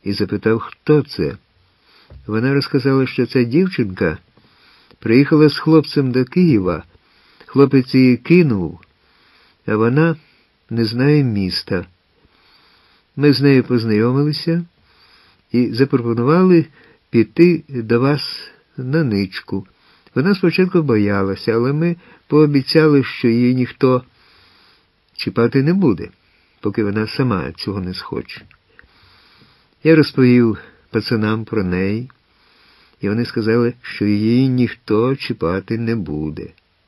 і запитав, хто це. Вона розказала, що ця дівчинка приїхала з хлопцем до Києва. Хлопець її кинув, а вона не знає міста. Ми з нею познайомилися і запропонували піти до вас на ничку. Вона спочатку боялася, але ми пообіцяли, що її ніхто чіпати не буде, поки вона сама цього не схоче. Я розповів пацанам про неї, і вони сказали, що її ніхто чіпати не буде.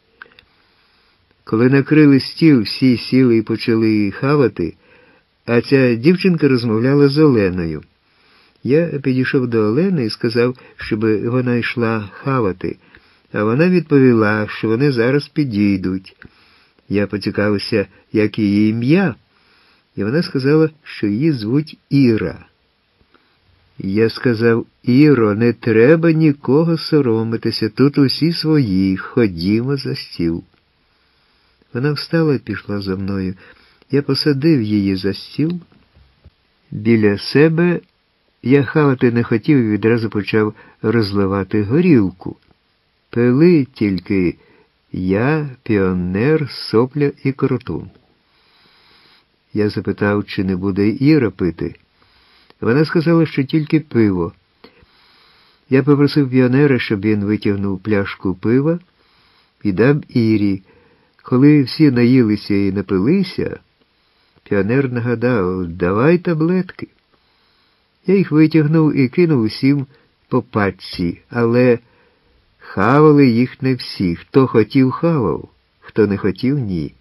Коли накрили стіл, всі сіли і почали хавати, а ця дівчинка розмовляла з Оленою. Я підійшов до Олени і сказав, щоб вона йшла хавати, а вона відповіла, що вони зараз підійдуть. Я поцікавився, як її ім'я, і вона сказала, що її звуть Іра. Я сказав, Іро, не треба нікого соромитися, тут усі свої, ходімо за стіл. Вона встала і пішла за мною. Я посадив її за стіл. Біля себе я хавати не хотів і відразу почав розливати горілку. Пили тільки я, Піонер, Сопля і Коротун. Я запитав, чи не буде Іра пити. Вона сказала, що тільки пиво. Я попросив Піонера, щоб він витягнув пляшку пива і дав Ірі. Коли всі наїлися і напилися, Піонер нагадав, давай таблетки. Я їх витягнув і кинув усім по пачці, але хавали їх не всі. Хто хотів, хавав, хто не хотів – ні.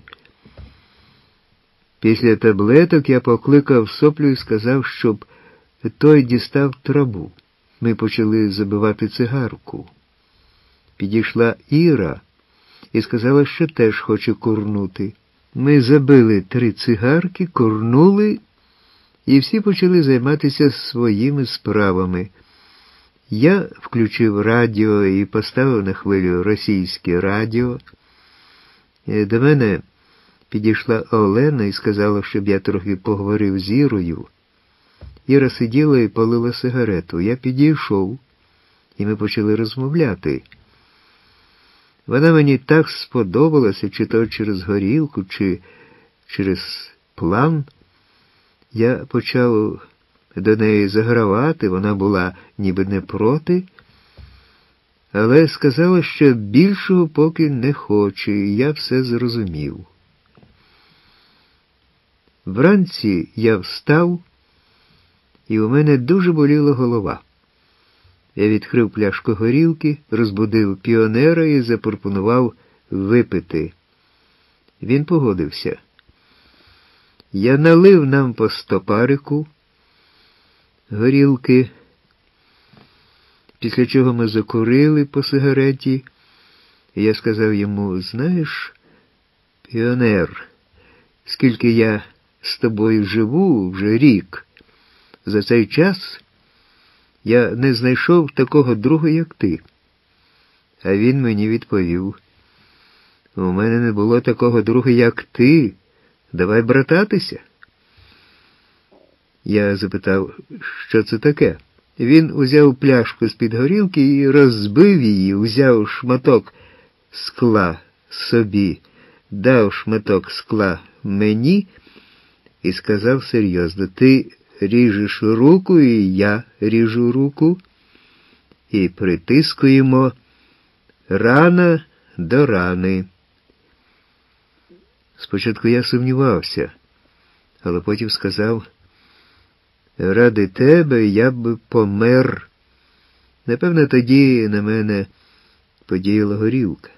Після таблеток я покликав Соплю і сказав, щоб той дістав траву. Ми почали забивати цигарку. Підійшла Іра і сказала, що теж хоче курнути. Ми забили 3 цигарки, курнули, і всі почали займатися своїми справами. Я включив радіо і поставив на хвилю російське радіо. До мене підійшла Олена і сказала, щоб я трохи поговорив з Ірою. Іра сиділа і палила сигарету. Я підійшов, і ми почали розмовляти. Вона мені так сподобалася, чи то через горілку, чи через план. Я почав до неї загравати, вона була ніби не проти, але сказала, що більшого поки не хоче, і я все зрозумів. Вранці я встав, і у мене дуже боліла голова. Я відкрив пляшку горілки, розбудив Піонера і запропонував випити. Він погодився. Я налив нам по 100 парику горілки, після чого ми закурили по сигареті, і я сказав йому, знаєш, Піонер, скільки я з тобою живу вже рік, за цей час я не знайшов такого друга, як ти. А він мені відповів, у мене не було такого друга, як ти, давай брататися. Я запитав, що це таке. Він узяв пляшку з-під горілки і розбив її, узяв шматок скла собі, дав шматок скла мені і сказав серйозно, ти ріжеш руку, і я ріжу руку, і притискуємо рана до рани. Спочатку я сумнівався, але потім сказав, ради тебе я б помер. Напевно, тоді на мене подіяла горілка.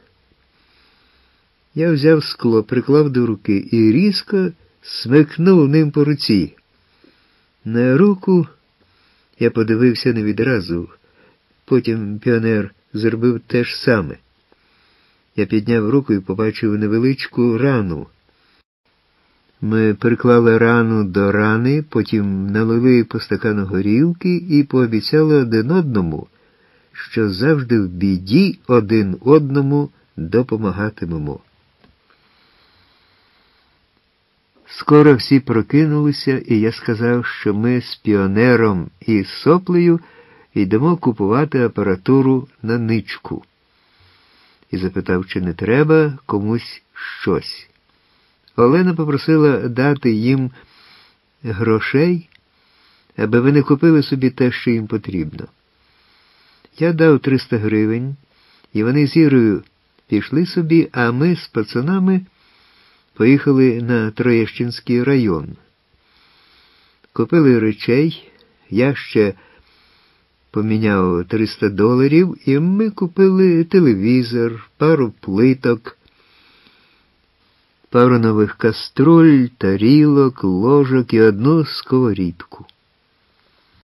Я взяв скло, приклав до руки і різко смикнув ним по руці. На руку я подивився не відразу. Потім Піонер зробив те ж саме. Я підняв руку і побачив невеличку рану. Ми приклали рану до рани, потім налили по стакану горілки і пообіцяли один одному, що завжди в біді один одному допомагатимемо. Скоро всі прокинулися, і я сказав, що ми з Піонером і Соплею йдемо купувати апаратуру на ничку. І запитав, чи не треба комусь щось. Олена попросила дати їм грошей, аби вони купили собі те, що їм потрібно. Я дав 300 гривень, і вони з Ірою пішли собі, а ми з пацанами поїхали на Троєщинський район. Купили речей, я ще поміняв $300, і ми купили телевізор, пару плиток, пару нових каструль, тарілок, ложок і одну сковорідку.